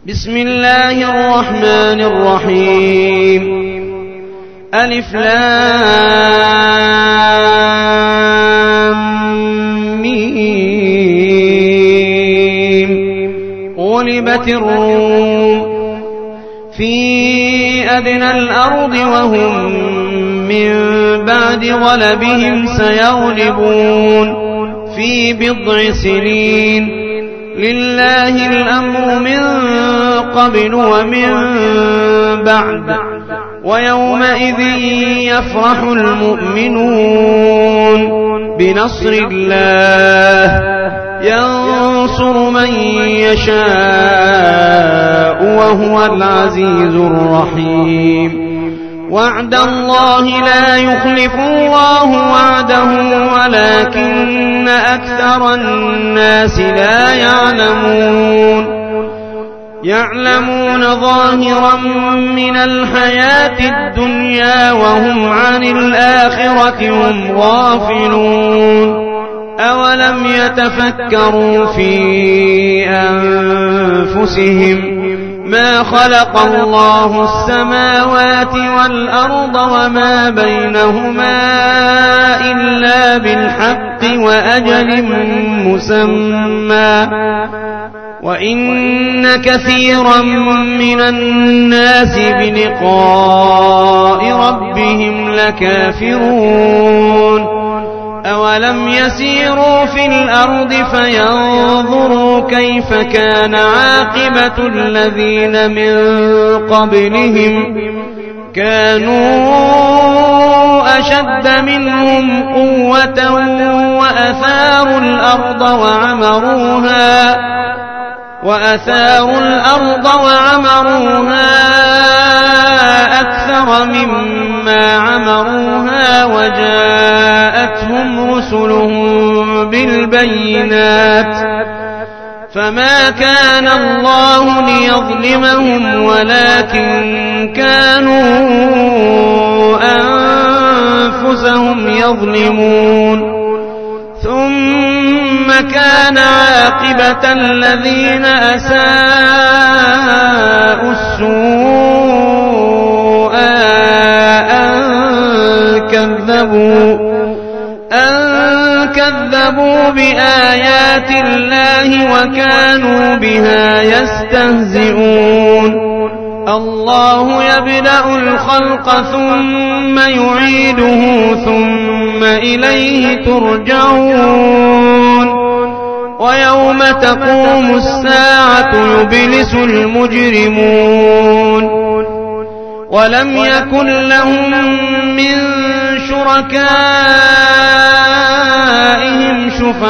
بسم الله الرحمن الرحيم ألف لام ميم غلبت الروم في أدنى الأرض وهم من بعد غلبهم سيغلبون في بضع سنين لله الأمر من قبل ومن بعد ويومئذ يفرح المؤمنون بنصر الله ينصر من يشاء وهو العزيز الرحيم وعد الله لا يخلف الله وعده ولكن أكثر الناس لا يعلمون ظاهرا من الحياة الدنيا وهم عن الآخرة هم غافلون أولم يتفكروا في أنفسهم ما خلق الله السماوات والأرض وما بينهما إلا بالحق وأجل مسمى وإن كثيرا من الناس بلقاء ربهم لكافرون أولم يسيروا في الأرض فينظروا كيف كان عاقبة الذين من قبلهم كانوا أشد منهم قوة وأثاروا الأرض وعمروها أكثر مما عمروها وجاءتهم رسلهم بالبينات فما كان الله ليظلمهم ولكن كانوا أنفسهم يظلمون ثم كان عاقبة الذين أساءوا السوء أن كذبوا بآيات الله وكانوا بها يستهزئون الله يبدأ الخلق ثم يعيده ثم إليه ترجعون ويوم تقوم الساعة يبلس المجرمون ولم يكن لهم من شركائهم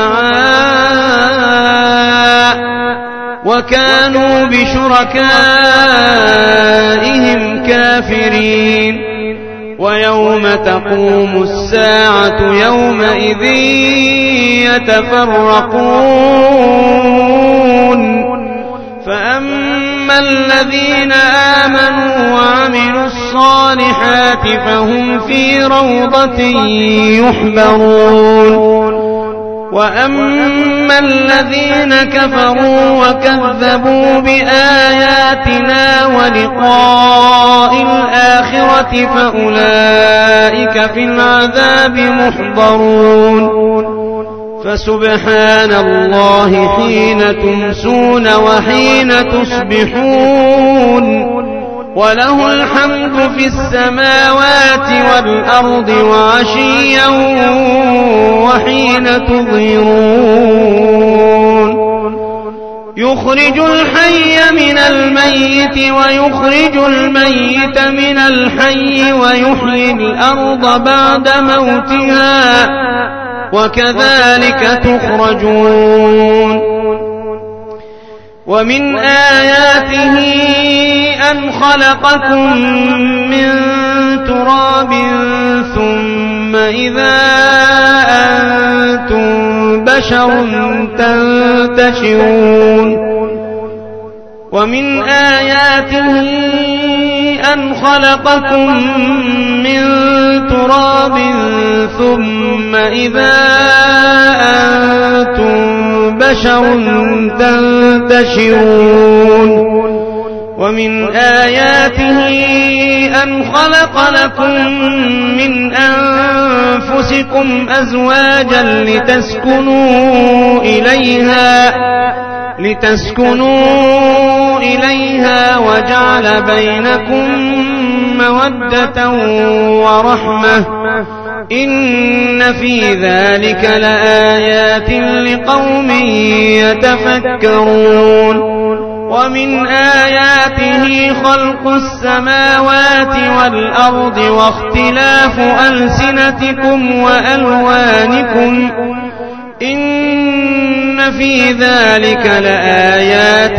شفعاء وكانوا بشركائهم كافرين ويوم تقوم الساعة يومئذ يتفرقون فأما الذين آمنوا وعملوا الصالحات فهم في روضة يحبرون وأما الذين كفروا وكذبوا بآياتنا ولقاء الآخرة فأولئك في العذاب محضرون فسبحان الله حين تمسون وحين تصبحون وله الحمد في السماوات والأرض وعشيا وحين تظهرون يخرج الحي من الميت ويخرج الميت من الحي ويحيي الأرض بعد موتها وكذلك تخرجون ومن آياته أن خلقكم من تراب ثم إذا أنتم بشر تنتشرون ومن آياته أن خلقكم من تراب ثم إذا أنتم بشر تنتشرون ومن آياته أن خلق لكم من أنفسكم أزواجا لتسكنوا إليها وجعل بينكم مودة ورحمة إن في ذلك لآيات لقوم يتفكرون ومن آياته خلق السماوات والأرض واختلاف ألسنتكم وألوانكم إن في ذلك لآيات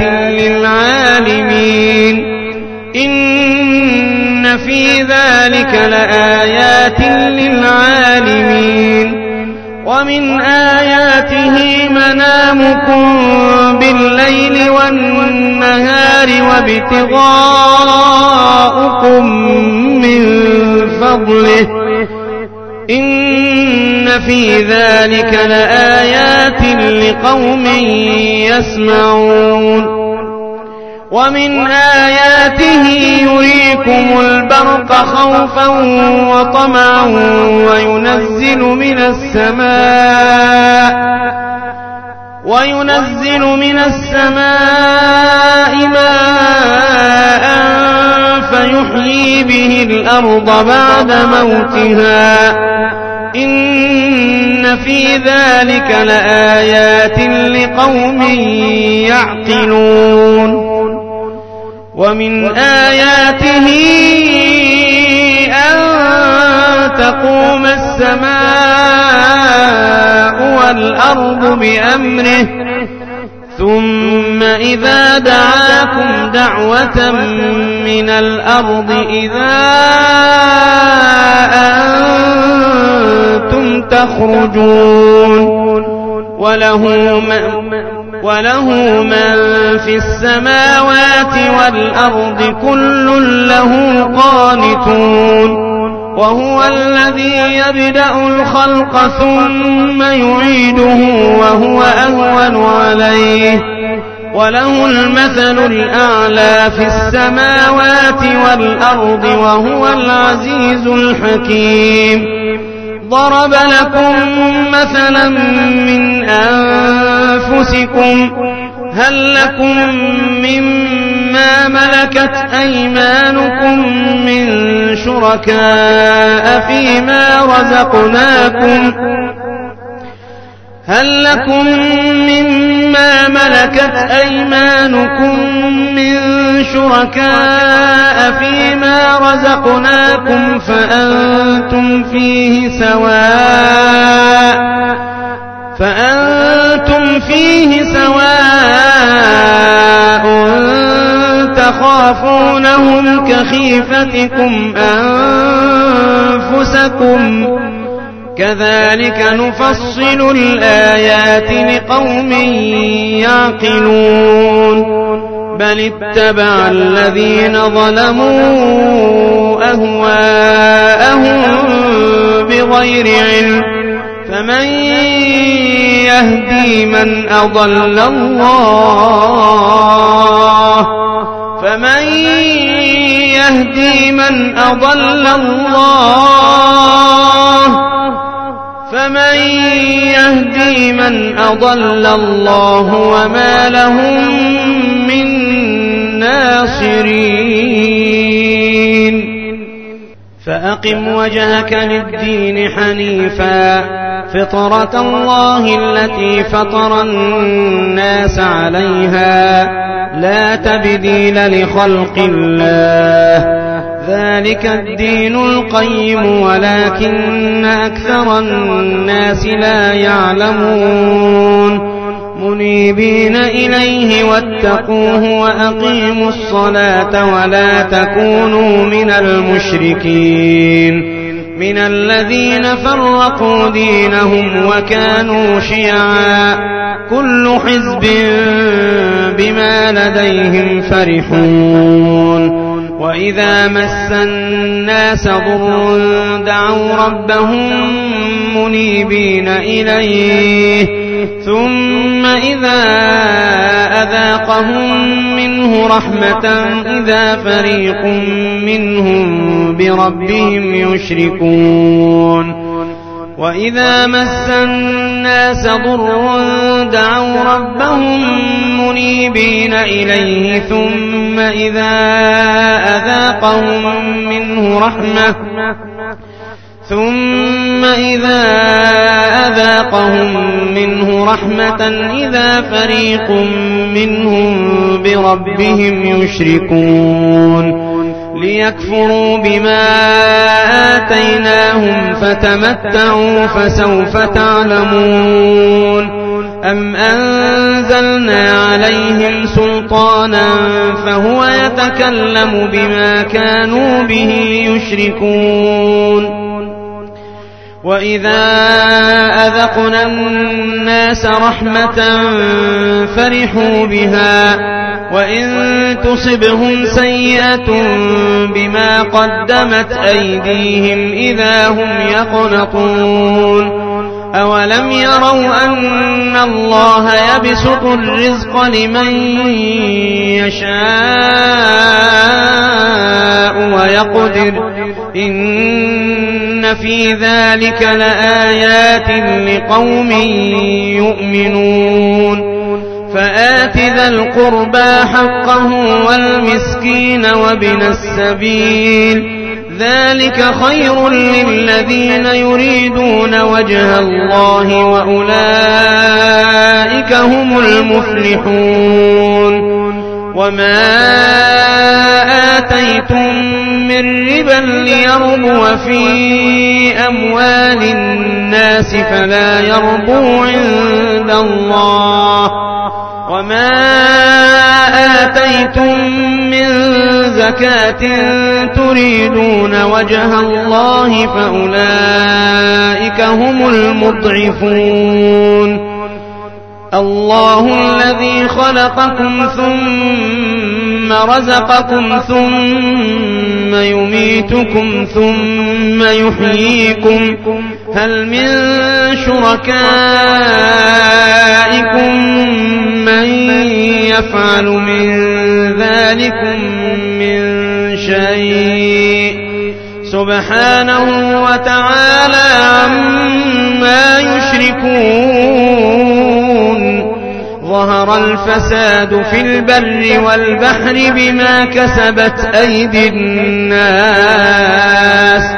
للعالمين ومن آياته منامكم بالليل والنهار وابتغاؤكم من فضله إن في ذلك لآيات لقوم يسمعون ومن آياته يريكم البرق خوفا وطمعا وينزل من السماء ماء فيحيي به الأرض بعد موتها إن في ذلك لآيات لقوم يعقلون ومن آياته أن تقوم السماء والأرض بأمره ثم إذا دعاكم دعوة من الأرض إذا أنتم تخرجون وله من في السماوات والأرض كل له قانتون وهو الذي يبدأ الخلق ثم يعيده وهو أهون عليه وله المثل الأعلى في السماوات والأرض وهو العزيز الحكيم ضرب لكم مثلا من أنفسكم هل لكم مما ملكت أيمانكم من شركاء فيما رزقناكم فأنتم فيه سواء تخافونهم كخيفتكم أنفسكم كذلك نفصل الآيات لقوم يعقلون بل اتبع الذين ظلموا أهواءهم بغير علم فمن يهدي من أضل الله فمن يهدي من أضل الله وما لهم من ناصرين فأقم وجهك للدين حنيفا فطرة الله التي فطر الناس عليها لا تبديل لخلق الله ذلك الدين القيم ولكن أكثر الناس لا يعلمون منيبين إليه واتقوه وأقيموا الصلاة ولا تكونوا من المشركين من الذين فرقوا دينهم وكانوا شيعا كل حزب بما لديهم فرحون وإذا مس الناس ضر دعوا ربهم منيبين إليه ثم إذا أذاقهم منه رحمة إذا فريق منهم بربهم يشركون وإذا مس الناس ضر دعوا ربهم منيبين إليه ثم إذا أذاقهم منه رحمة إذا فريق منهم بربهم يشركون ليكفروا بما آتيناهم فتمتعوا فسوف تعلمون أم أنزلنا عليهم سلطانا فهو يتكلم بما كانوا به يشركون وإذا أذقنا الناس رحمة فرحوا بها وإن تصبهم سيئة بما قدمت أيديهم إذا هم يقنطون أولم يروا أن الله يبسط الرزق لمن يشاء ويقدر إن في ذلك لآيات لقوم يؤمنون فآت ذا القربى حقه والمسكين وابن السبيل ذلك خير للذين يريدون وجه الله وأولئك هم المفلحون وما آتيتم من ربا ليربو في أموال الناس فلا يربو عند الله وما آتيتم من زكاة تريدون وجه الله فأولئك هم المضعفون الله الذي خلقكم ثم رزقكم ثم يميتكم ثم يحييكم هل من شركائكم من يفعل من ذلكم من شيء سبحانه وتعالى عما يشركون ظهر الفساد في البر والبحر بما كسبت أيدي الناس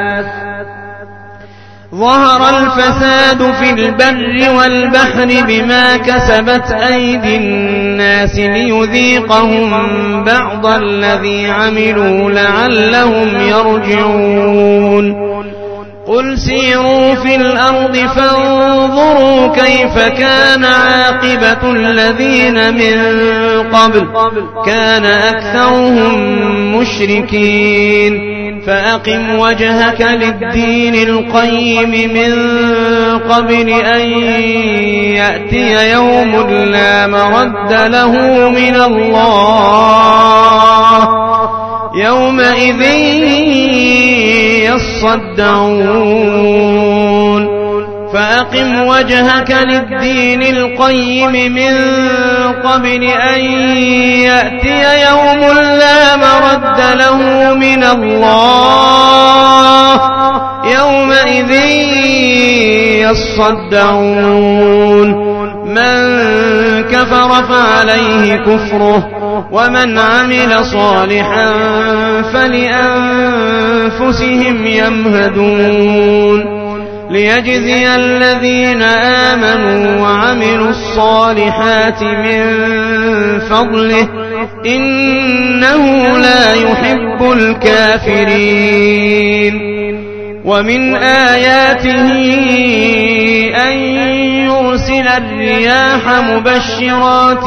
ظهر الفساد في البر والبحر بما كسبت أيدي الناس ليذيقهم بعض الذي عملوا لعلهم يرجعون قل سيروا في الأرض فانظروا كيف كان عاقبة الذين من قبل كان أكثرهم مشركين فأقم وجهك للدين القيم من قبل أن يأتي يوم لا مرد له من الله يومئذ يصدعون فأقم وجهك للدين القيم من قبل أن يأتي يوم لا مرد له من الله يومئذ يصدعون من كفر فعليه كفره ومن عمل صالحا فلأنفسهم يمهدون ليجزي الذين آمنوا وعملوا الصالحات من فضله إنه لا يحب الكافرين ومن آياته أن يرسل الرياح مبشرات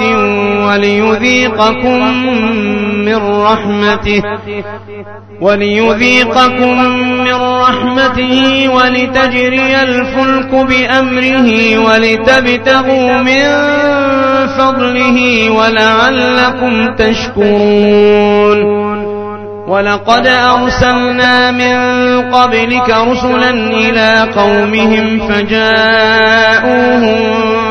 وليذيقكم من رحمته ولتجري الفلك بأمره ولتبتغوا من فضله ولعلكم تشكرون ولقد أرسلنا من قبلك رسلا إلى قومهم فجاءوهم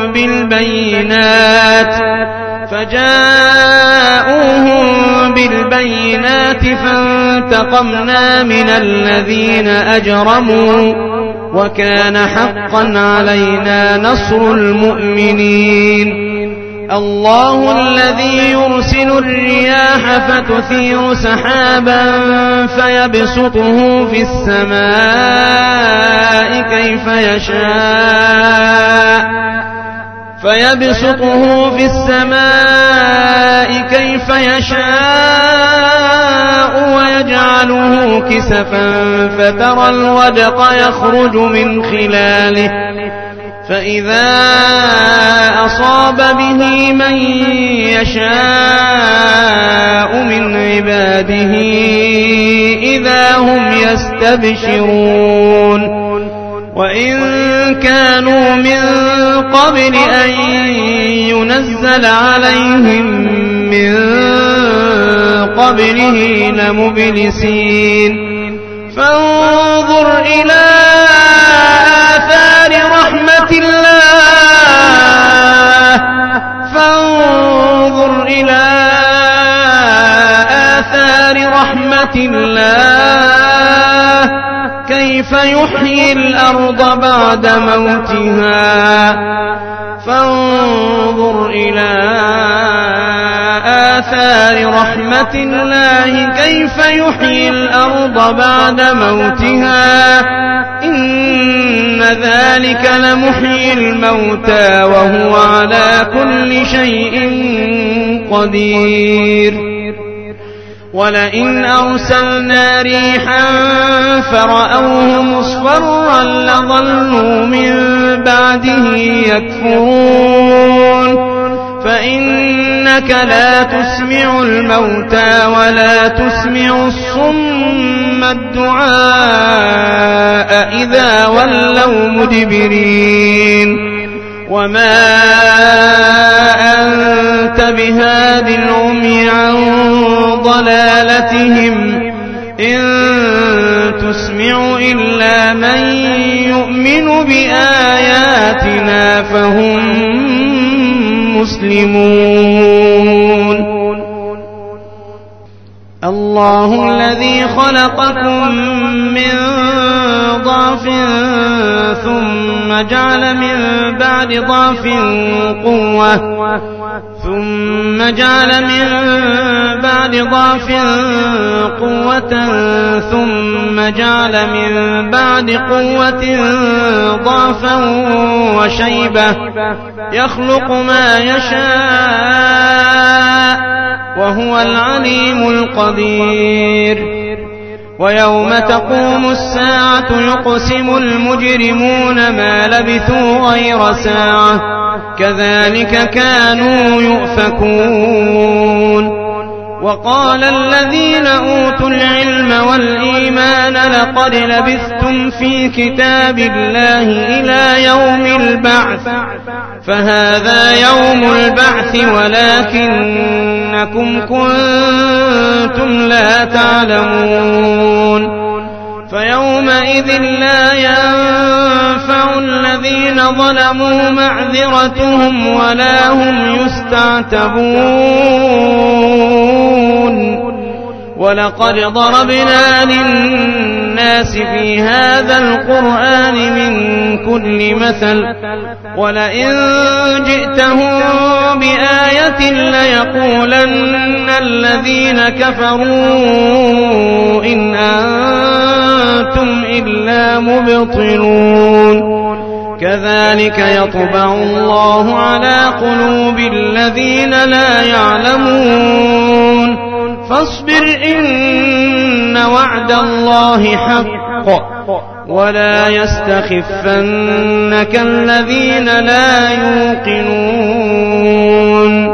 بالبينات فانتقمنا من الذين أجرموا وكان حقا علينا نصر المؤمنين. الله الذي يرسل الرياح فتثير سحابا فيبسطه في السماء كيف يشاء ويجعله كسفا فترى الودق يخرج من خلاله فإذا أصاب به من يشاء من عباده إذا هم يستبشرون. وإن كانوا من قبل أن ينزل عليهم من قبله لمبلسين. فانظر إلى آثار رحمة الله كيف يحيي الأرض بعد موتها. فانظر إلى آثار رحمة الله كيف يحيي الأرض بعد موتها إن ذلك لمحيي الموتى وهو على كل شيء قدير. ولئن أرسلنا ريحا فرأوه مصفرا لظلوا من بعده يكفرون. فإنك لا تسمع الموتى ولا تسمع الصم الدعاء إذا ولوا مدبرين. وما أنت بهاد العمي عن ضلالتهم إن تسمع إلا من يؤمن بآياتنا فهم مسلمون. الله الذي خلقكم من ضعف ثم جعل من بعد ضعف قوة ثم جعل من بعد ضعف قوة ثم جعل من بعد قوة ضعفا وشيبة يخلق ما يشاء وهو العليم القدير. ويوم تقوم الساعة يقسم المجرمون ما لبثوا غير ساعة كذلك كانوا يؤفكون. وقال الذين أوتوا العلم والإيمان لقد لبثتم في كتاب الله إلى يوم البعث فهذا يوم البعث ولكنكم كنتم لا تعلمون. فيومئذ لا ينفع الذين ظلموا معذرتهم ولا هم يستعتبون. ولقد ضربنا للناس في هذا القرآن من كل مثل ولئن جئتهم بآية ليقولن الذين كفروا إن أنتم إلا مبطلون. كذلك يطبع الله على قلوب الذين لا يعلمون. فاصبر إن وعد الله حق ولا يستخفنك الذين لا يوقنون.